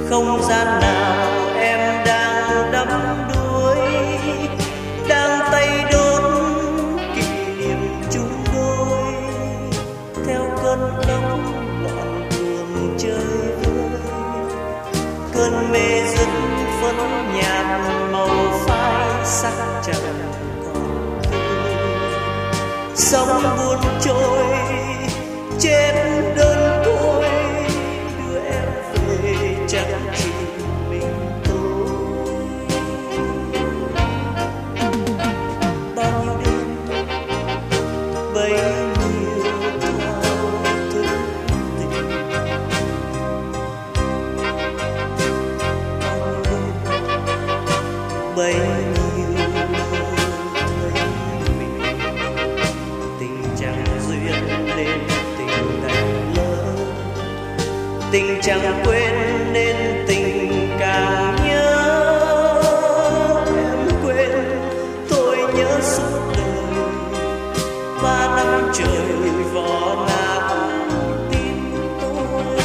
không gian nào em đang đắm đuối, đang tay đốt kỷ niệm chúng đôi, theo cơn lốc loạn cuồng chơi vơi, cơn mê dứt phấn nhạt màu phai sắc chẳng còn tươi, sóng buồn trôi chết đơn côi, đưa em về chẳng chỉ mình tôi. Bao nhiêu đêm bấy nhiêu thao thức tình, bấy nhiêu thấy mình, tình chẳng duyên nên tình đành lỡ, tình chẳng quên nên tình càng nhớ. Em quên tôi nhớ suốt đời, 3 năm trời vò nát tim tôi.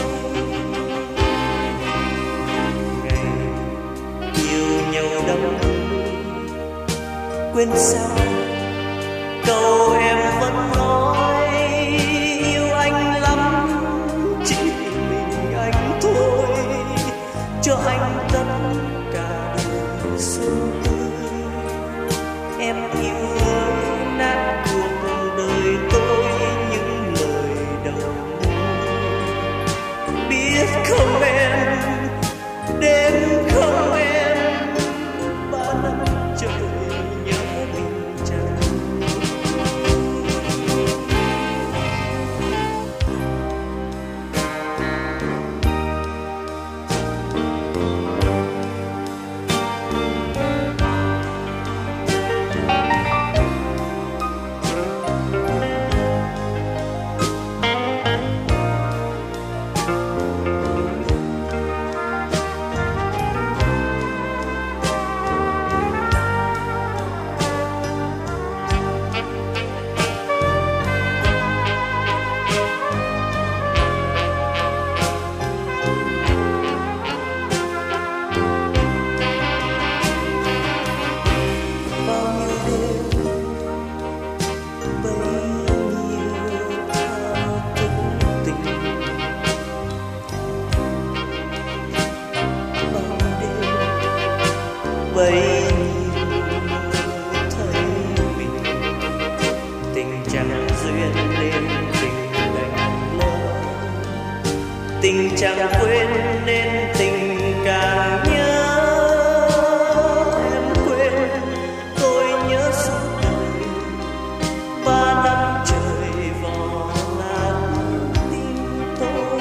Ngày yêu nhau đắm đuối, quên sao câu em vẫn nói yêu anh lắm, chỉ mình anh thôi, cho anh tất cả đời xuân tươi. Em yêu ơi nát cuộc đời tôi những lời đầu môi, biết không em, đêm không em, 3 năm trời nhớ mình chẳng. Bấy nhiêu thấy mình, tình chẳng duyên nên tình đành lỡ, tình chẳng quên nên tình càng nhớ. Em quên tôi nhớ suốt đời, 3 năm trời vò nát tim tôi.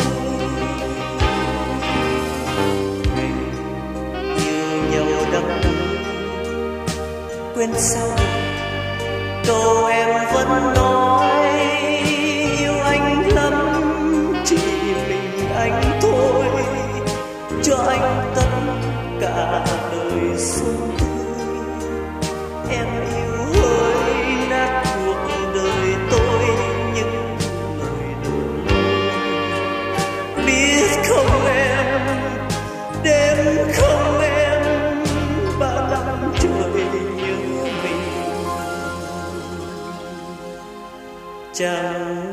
Ngày yêu nhau đắm đuối, quên sao câu em vẫn nói yêu anh lắm, chỉ mình anh thôi, cho anh tất cả đời xuân tươi. Em yêu ơi nát cuộc đời tôi những lời đầu môi, biết không em, đêm không em, 3 năm trời nhớ mình chẳng